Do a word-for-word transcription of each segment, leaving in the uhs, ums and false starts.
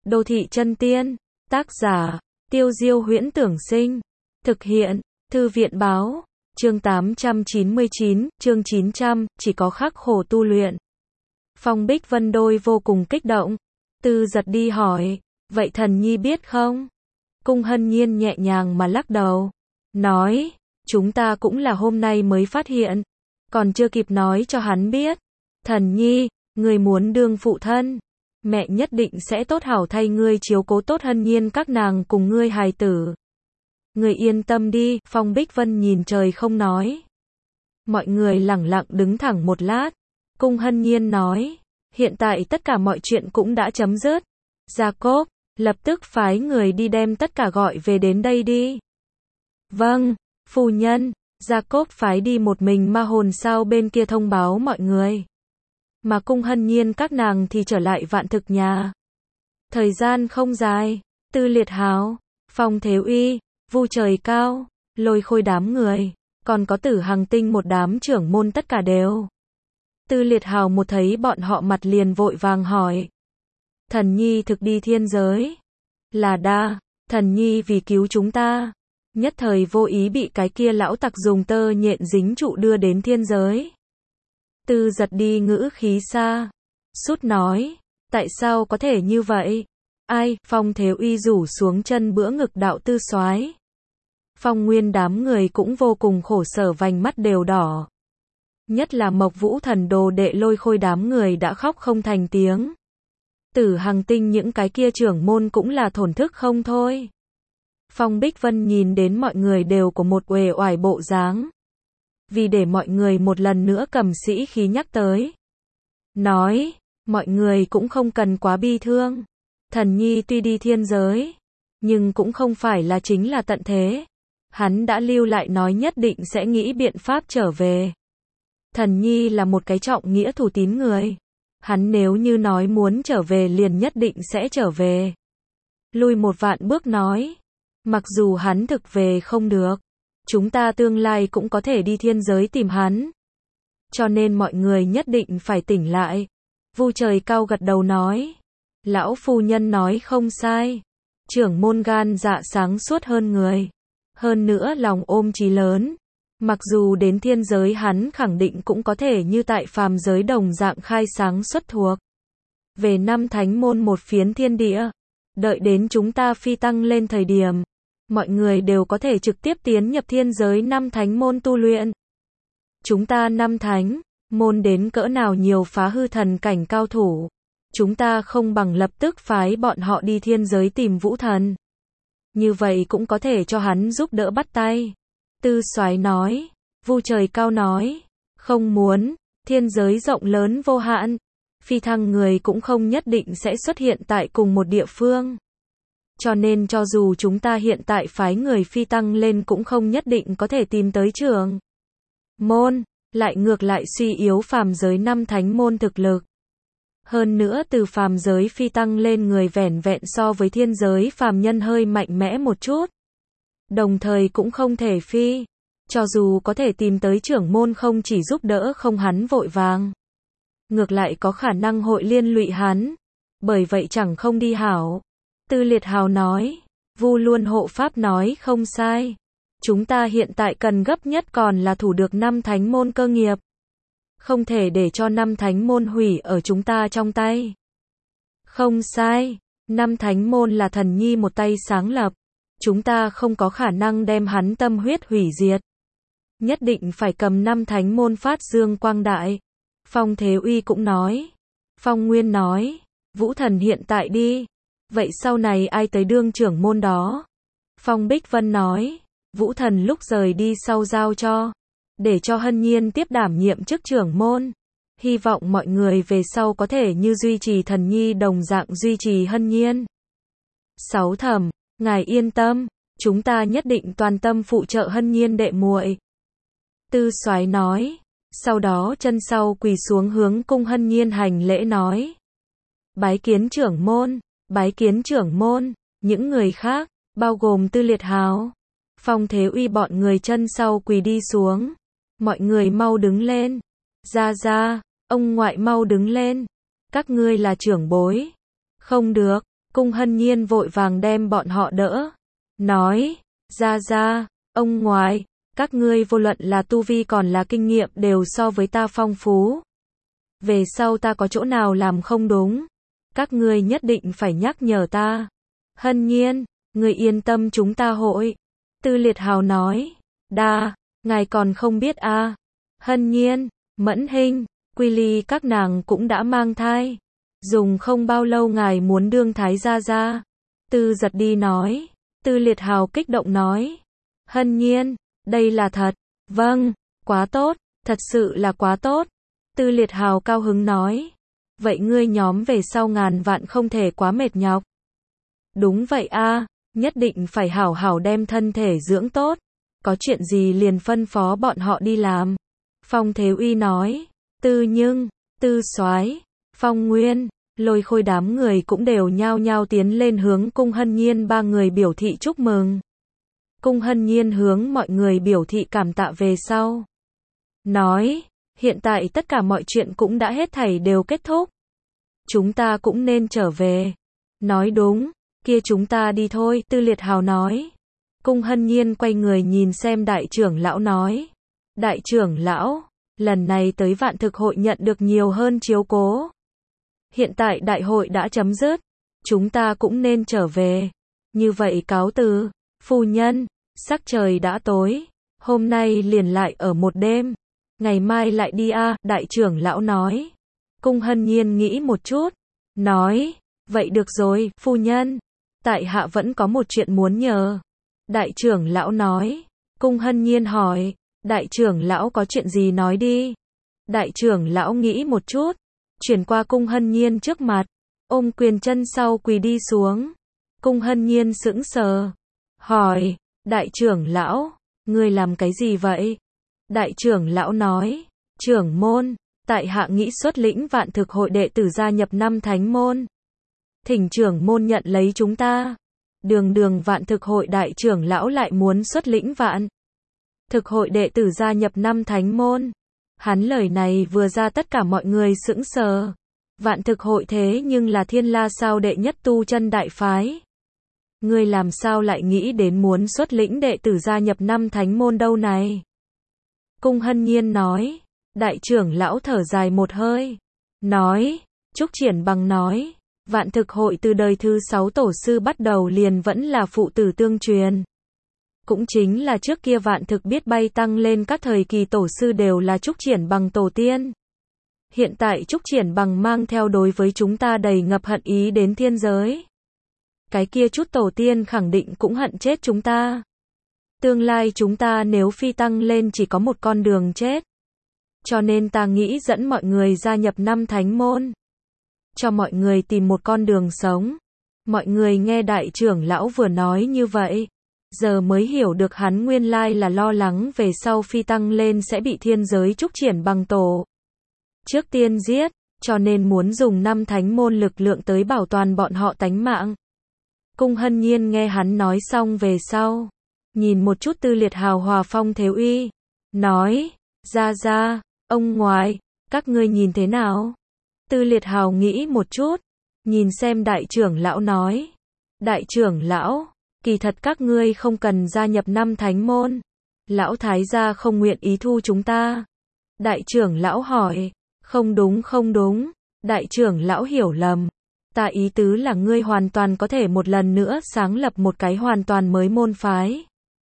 Đô thị chân tiên, tác giả, Tiêu Diêu Huyễn Tưởng Sinh, thực hiện, Thư viện Báo, chương tám trăm chín mươi chín, chương chín trăm, chỉ có khắc khổ tu luyện. Phong Bích Vân đôi vô cùng kích động, Tư Giật đi hỏi, vậy thần nhi biết không? Cung Hân Nhiên nhẹ nhàng mà lắc đầu, nói, chúng ta cũng là hôm nay mới phát hiện, còn chưa kịp nói cho hắn biết. Thần nhi, người muốn đương phụ thân, mẹ nhất định sẽ tốt hảo thay ngươi chiếu cố tốt Hân Nhiên các nàng cùng ngươi hài tử. Người yên tâm đi, Phong Bích Vân nhìn trời không nói. Mọi người lẳng lặng đứng thẳng một lát. Cung Hân Nhiên nói, hiện tại tất cả mọi chuyện cũng đã chấm dứt. Jacob, lập tức phái người đi đem tất cả gọi về đến đây đi. Vâng, phu nhân. Jacob phái đi một mình ma hồn sao bên kia thông báo mọi người. Mà Cung Hân Nhiên các nàng thì trở lại Vạn Thực nhà. Thời gian không dài, Tư Liệt Hào, Phong Thế Uy, Vu Trời Cao, Lôi Khôi đám người, còn có Tử Hằng Tinh một đám trưởng môn tất cả đều. Tư Liệt Hào một thấy bọn họ mặt liền vội vàng hỏi. Thần nhi thực đi thiên giới. Là đa, thần nhi vì cứu chúng ta. Nhất thời vô ý bị cái kia lão tặc dùng tơ nhện dính trụ đưa đến thiên giới. Tư Giật đi ngữ khí xa. Sút nói, tại sao có thể như vậy? Ai? Phong Thế Uy rủ xuống chân bữa ngực đạo tư soái. Phong Nguyên đám người cũng vô cùng khổ sở, vành mắt đều đỏ. Nhất là Mộc Vũ Thần đồ đệ Lôi Khôi đám người đã khóc không thành tiếng. Tử Hằng Tinh những cái kia trưởng môn cũng là thổn thức không thôi. Phong Bích Vân nhìn đến mọi người đều có một uể oải bộ dáng. Vì để mọi người một lần nữa cầm sĩ khí nhắc tới. Nói, mọi người cũng không cần quá bi thương. Thần nhi tuy đi thiên giới, nhưng cũng không phải là chính là tận thế. Hắn đã lưu lại nói nhất định sẽ nghĩ biện pháp trở về. Thần nhi là một cái trọng nghĩa thủ tín người. Hắn nếu như nói muốn trở về liền nhất định sẽ trở về. Lui một vạn bước nói, mặc dù hắn thực về không được, chúng ta tương lai cũng có thể đi thiên giới tìm hắn. Cho nên mọi người nhất định phải tỉnh lại. Vu Trời Cao gật đầu nói, lão phu nhân nói không sai. Trưởng môn gan dạ sáng suốt hơn người. Hơn nữa lòng ôm chí lớn. Mặc dù đến thiên giới hắn khẳng định cũng có thể như tại phàm giới đồng dạng khai sáng xuất thuộc. Về năm thánh môn một phiến thiên địa. Đợi đến chúng ta phi tăng lên thời điểm. Mọi người đều có thể trực tiếp tiến nhập thiên giới năm thánh môn tu luyện. Chúng ta năm thánh môn đến cỡ nào nhiều phá hư thần cảnh cao thủ. Chúng ta không bằng lập tức phái bọn họ đi thiên giới tìm Vũ Thần. Như vậy cũng có thể cho hắn giúp đỡ bắt tay. Tư Soái nói. Vu Trời Cao nói. Không muốn, thiên giới rộng lớn vô hạn. Phi thăng người cũng không nhất định sẽ xuất hiện tại cùng một địa phương. Cho nên cho dù chúng ta hiện tại phái người phi tăng lên cũng không nhất định có thể tìm tới trưởng môn, lại ngược lại suy yếu phàm giới năm thánh môn thực lực. Hơn nữa từ phàm giới phi tăng lên người vẻn vẹn so với thiên giới phàm nhân hơi mạnh mẽ một chút. Đồng thời cũng không thể phi. Cho dù có thể tìm tới trưởng môn không chỉ giúp đỡ không hắn vội vàng. Ngược lại có khả năng hội liên lụy hắn. Bởi vậy chẳng không đi hảo. Tư Liệt Hào nói. Vu Luân hộ pháp nói không sai. Chúng ta hiện tại cần gấp nhất còn là thủ được năm thánh môn cơ nghiệp. Không thể để cho năm thánh môn hủy ở chúng ta trong tay. Không sai. Năm thánh môn là thần nhi một tay sáng lập. Chúng ta không có khả năng đem hắn tâm huyết hủy diệt. Nhất định phải cầm năm thánh môn phát dương quang đại. Phong Thế Uy cũng nói. Phong Nguyên nói. Vũ Thần hiện tại đi. Vậy sau này ai tới đương trưởng môn đó? Phong Bích Vân nói. Vũ Thần lúc rời đi sau giao cho. Để cho Hân Nhiên tiếp đảm nhiệm chức trưởng môn. Hy vọng mọi người về sau có thể như duy trì thần nhi đồng dạng duy trì Hân Nhiên. Sáu Thẩm, ngài yên tâm. Chúng ta nhất định toàn tâm phụ trợ Hân Nhiên đệ muội. Tư Soái nói. Sau đó chân sau quỳ xuống hướng Cung Hân Nhiên hành lễ nói. Bái kiến trưởng môn, bái kiến trưởng môn. Những người khác, bao gồm Tư Liệt Hào, Phong Thế Uy bọn người chân sau quỳ đi xuống. Mọi người mau đứng lên. Ra ra, ông ngoại mau đứng lên. Các ngươi là trưởng bối. Không được, Cung Hân Nhiên vội vàng đem bọn họ đỡ. Nói, ra ra, ông ngoại, các ngươi vô luận là tu vi còn là kinh nghiệm đều so với ta phong phú. Về sau ta có chỗ nào làm không đúng, các ngươi nhất định phải nhắc nhở ta. Hân Nhiên, người yên tâm chúng ta hội. Tư Liệt Hào nói, đa, ngài còn không biết a à. Hân Nhiên, Mẫn Hinh, Quy Ly các nàng cũng đã mang thai. Dùng không bao lâu ngài muốn đương thái gia gia. Tư Giật đi nói. Tư Liệt Hào kích động nói. Hân Nhiên, đây là thật. Vâng, quá tốt, thật sự là quá tốt. Tư Liệt Hào cao hứng nói. Vậy ngươi nhóm về sau ngàn vạn không thể quá mệt nhọc. Đúng vậy a, nhất định phải hảo hảo đem thân thể dưỡng tốt. Có chuyện gì liền phân phó bọn họ đi làm. Phong Thế Uy nói. Tư Nhưng, Tư Soái, Phong Nguyên, Lôi Khôi đám người cũng đều nhao nhao tiến lên hướng Cung Hân Nhiên ba người biểu thị chúc mừng. Cung Hân Nhiên hướng mọi người biểu thị cảm tạ về sau. Nói, hiện tại tất cả mọi chuyện cũng đã hết thảy đều kết thúc. Chúng ta cũng nên trở về. Nói đúng, kia chúng ta đi thôi, Tư Liệt Hào nói. Cung Hân Nhiên quay người nhìn xem đại trưởng lão nói. Đại trưởng lão, lần này tới Vạn Thực hội nhận được nhiều hơn chiếu cố. Hiện tại đại hội đã chấm dứt, chúng ta cũng nên trở về. Như vậy cáo từ, phu nhân, sắc trời đã tối, hôm nay liền lại ở một đêm, ngày mai lại đi a, à, đại trưởng lão nói. Cung Hân Nhiên nghĩ một chút, nói, vậy được rồi, phu nhân, tại hạ vẫn có một chuyện muốn nhờ. Đại trưởng lão nói, Cung Hân Nhiên hỏi, đại trưởng lão có chuyện gì nói đi. Đại trưởng lão nghĩ một chút, chuyển qua Cung Hân Nhiên trước mặt, ôm quyền chân sau quỳ đi xuống. Cung Hân Nhiên sững sờ, hỏi, đại trưởng lão, ngươi làm cái gì vậy? Đại trưởng lão nói, trưởng môn, tại hạ nghĩ xuất lĩnh Vạn Thực hội đệ tử gia nhập năm thánh môn. Thỉnh trưởng môn nhận lấy chúng ta. Đường đường Vạn Thực hội đại trưởng lão lại muốn xuất lĩnh Vạn Thực hội đệ tử gia nhập năm thánh môn. Hắn lời này vừa ra tất cả mọi người sững sờ. Vạn Thực hội thế nhưng là Thiên La sao đệ nhất tu chân đại phái. Ngươi làm sao lại nghĩ đến muốn xuất lĩnh đệ tử gia nhập năm thánh môn đâu này? Cung Hân Nhiên nói. Đại trưởng lão thở dài một hơi. Nói. Trúc Triển Bằng nói. Vạn Thực hội từ đời thứ sáu tổ sư bắt đầu liền vẫn là phụ tử tương truyền. Cũng chính là trước kia Vạn Thực biết bay tăng lên các thời kỳ tổ sư đều là Trúc Triển Bằng tổ tiên. Hiện tại Trúc Triển Bằng mang theo đối với chúng ta đầy ngập hận ý đến thiên giới. Cái kia chút tổ tiên khẳng định cũng hận chết chúng ta. Tương lai chúng ta nếu phi tăng lên chỉ có một con đường chết. Cho nên ta nghĩ dẫn mọi người gia nhập năm thánh môn. Cho mọi người tìm một con đường sống. Mọi người nghe đại trưởng lão vừa nói như vậy. Giờ mới hiểu được hắn nguyên lai là lo lắng về sau phi tăng lên sẽ bị thiên giới Trúc Triển Bằng tổ. Trước tiên giết, cho nên muốn dùng năm thánh môn lực lượng tới bảo toàn bọn họ tánh mạng. Cung Hân Nhiên nghe hắn nói xong về sau. Nhìn một chút Tư Liệt Hào hòa Phong Thế Uy. Nói, ra ra, ông ngoại, các ngươi nhìn thế nào? Tư Liệt Hào nghĩ một chút. Nhìn xem đại trưởng lão nói. Đại trưởng lão, kỳ thật các ngươi không cần gia nhập năm thánh môn. Lão thái gia không nguyện ý thu chúng ta. Đại trưởng lão hỏi. Không đúng không đúng. Đại trưởng lão hiểu lầm. Ta ý tứ là ngươi hoàn toàn có thể một lần nữa sáng lập một cái hoàn toàn mới môn phái.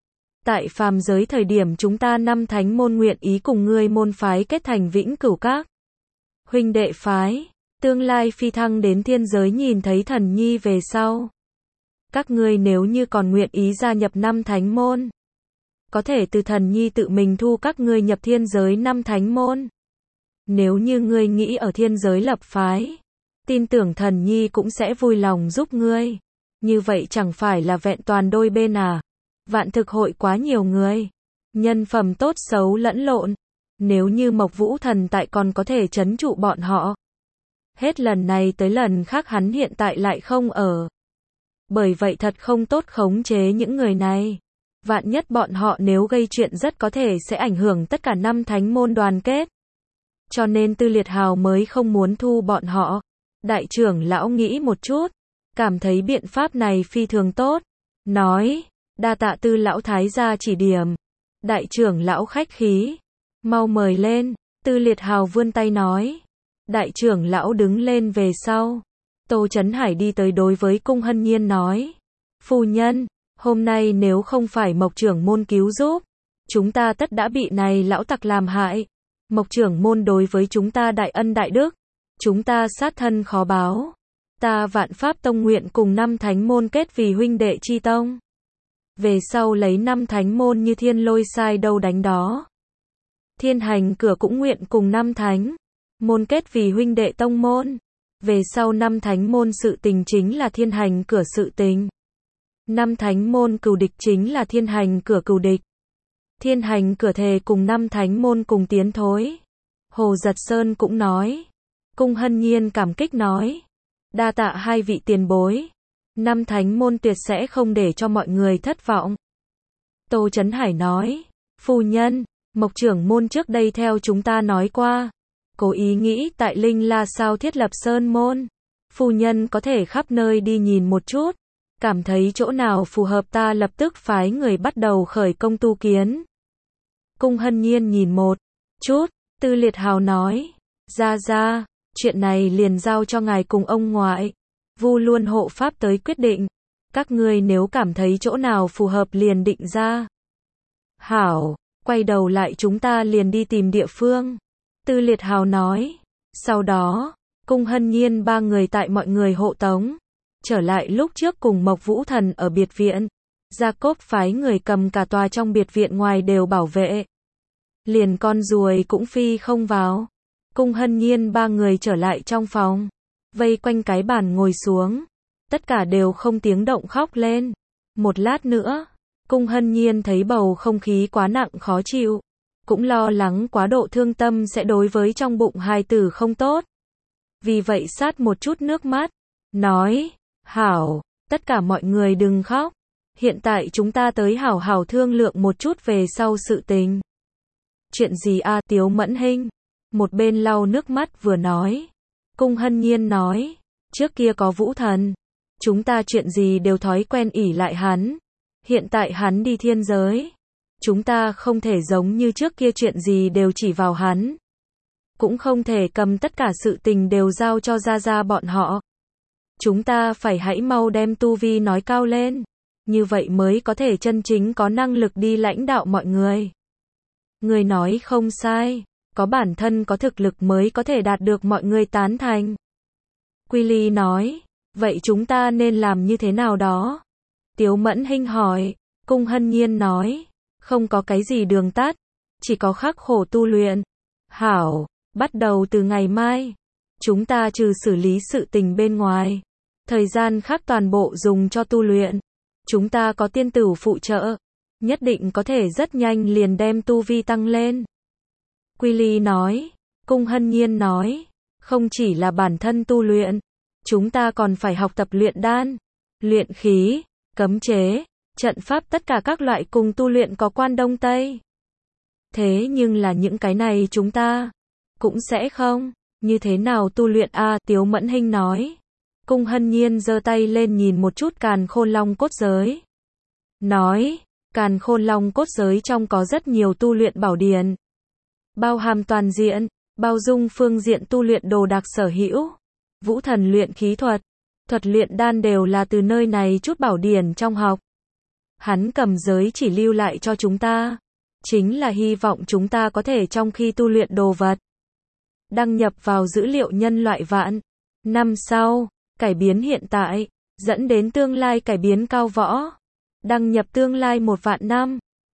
Tại phàm giới thời điểm chúng ta năm thánh môn nguyện ý cùng ngươi môn phái kết thành vĩnh cửu các huynh đệ phái. Tương lai phi thăng đến thiên giới nhìn thấy thần nhi về sau. Các ngươi nếu như còn nguyện ý gia nhập năm thánh môn. Có thể từ thần nhi tự mình thu các ngươi nhập thiên giới năm thánh môn. Nếu như ngươi nghĩ ở thiên giới lập phái. Tin tưởng thần nhi cũng sẽ vui lòng giúp ngươi. Như vậy chẳng phải là vẹn toàn đôi bên à. Vạn Thực hội quá nhiều người. Nhân phẩm tốt xấu lẫn lộn. Nếu như Mộc Vũ Thần tại còn có thể trấn trụ bọn họ. Hết lần này tới lần khác hắn hiện tại lại không ở. Bởi vậy thật không tốt khống chế những người này. Vạn nhất bọn họ nếu gây chuyện rất có thể sẽ ảnh hưởng tất cả năm thánh môn đoàn kết. Cho nên Tư Liệt Hào mới không muốn thu bọn họ. Đại trưởng lão nghĩ một chút. cảm thấy biện pháp này phi thường tốt, nói, đa tạ Tư lão thái gia chỉ điểm. Đại trưởng lão khách khí, mau mời lên. Tư Liệt Hào vươn tay nói. Đại trưởng lão đứng lên về sau. Tô Chấn Hải đi tới đối với Cung Hân Nhiên nói, phu nhân, hôm nay nếu không phải Mộc trưởng môn cứu giúp, chúng ta tất đã bị này lão tặc làm hại. Mộc trưởng môn đối với chúng ta đại ân đại đức, chúng ta sát thân khó báo. Ta Vạn Pháp Tông nguyện cùng năm thánh môn kết vì huynh đệ chi tông. Về sau lấy năm thánh môn như thiên lôi sai đâu đánh đó. Thiên Hành cửa cũng nguyện cùng năm thánh môn kết vì huynh đệ tông môn. Về sau năm thánh môn sự tình chính là Thiên Hành cửa sự tình. Năm thánh môn cừu địch chính là Thiên Hành cửa cừu địch. Thiên Hành cửa thề cùng năm thánh môn cùng tiến thối. Hồ Giật Sơn cũng nói. Cung Hân Nhiên cảm kích nói, đa tạ hai vị tiền bối. Năm thánh môn tuyệt sẽ không để cho mọi người thất vọng. Tô Chấn Hải nói, phu nhân, Mộc trưởng môn trước đây theo chúng ta nói qua, cố ý nghĩ tại Linh La sao thiết lập sơn môn. Phu nhân có thể khắp nơi đi nhìn một chút, cảm thấy chỗ nào phù hợp ta lập tức phái người bắt đầu khởi công tu kiến. Cung Hân Nhiên nhìn một chút, Tư Liệt Hào nói, ra ra, chuyện này liền giao cho ngài cùng ông ngoại, Vu Luân hộ pháp tới quyết định. Các ngươi nếu cảm thấy chỗ nào phù hợp liền định ra. Hảo, quay đầu lại chúng ta liền đi tìm địa phương. Tư Liệt Hào nói. Sau đó, Cung Hân Nhiên ba người tại mọi người hộ tống, trở lại lúc trước cùng Mộc Vũ Thần ở biệt viện. Jacob phái người cầm cả tòa trong biệt viện ngoài đều bảo vệ. Liền con ruồi cũng phi không vào. Cung Hân Nhiên ba người trở lại trong phòng, vây quanh cái bàn ngồi xuống, tất cả đều không tiếng động khóc lên. Một lát nữa, Cung Hân Nhiên thấy bầu không khí quá nặng khó chịu, cũng lo lắng quá độ thương tâm sẽ đối với trong bụng hài tử không tốt. Vì vậy sát một chút nước mắt, nói, hảo, tất cả mọi người đừng khóc, hiện tại chúng ta tới hảo hảo thương lượng một chút về sau sự tình. Chuyện gì a? Tiếu Mẫn Hinh một bên lau nước mắt vừa nói. Cung Hân Nhiên nói, trước kia có Vũ Thần, chúng ta chuyện gì đều thói quen ỷ lại hắn. Hiện tại hắn đi thiên giới, chúng ta không thể giống như trước kia chuyện gì đều chỉ vào hắn. Cũng không thể cầm tất cả sự tình đều giao cho gia gia bọn họ. Chúng ta phải hãy mau đem tu vi nói cao lên, như vậy mới có thể chân chính có năng lực đi lãnh đạo mọi người. Người nói không sai, có bản thân có thực lực mới có thể đạt được mọi người tán thành. Quy Ly nói, vậy chúng ta nên làm như thế nào đó? Tiếu Mẫn Hinh hỏi. Cung Hân Nhiên nói, không có cái gì đường tắt, chỉ có khắc khổ tu luyện. Hảo, bắt đầu từ ngày mai, chúng ta trừ xử lý sự tình bên ngoài, thời gian khác toàn bộ dùng cho tu luyện. Chúng ta có tiên tử phụ trợ, nhất định có thể rất nhanh liền đem tu vi tăng lên. Quy Ly nói. Cung Hân Nhiên nói, không chỉ là bản thân tu luyện, chúng ta còn phải học tập luyện đan, luyện khí, cấm chế, trận pháp tất cả các loại cùng tu luyện có quan đông tây. Thế nhưng là những cái này chúng ta cũng sẽ không, như thế nào tu luyện a? Tiếu Mẫn Hinh nói. Cung Hân Nhiên giơ tay lên nhìn một chút Càn Khôn Long cốt giới. Nói, Càn Khôn Long cốt giới trong có rất nhiều tu luyện bảo điển, bao hàm toàn diện, bao dung phương diện tu luyện đồ đạc sở hữu. Vũ Thần luyện khí thuật, thuật luyện đan đều là từ nơi này chút bảo điển trong học. Hắn cầm giới chỉ lưu lại cho chúng ta, chính là hy vọng chúng ta có thể trong khi tu luyện đồ vật, đăng nhập vào dữ liệu nhân loại vạn năm sau, cải biến hiện tại, dẫn đến tương lai cải biến cao võ, đăng nhập tương lai một vạn năm.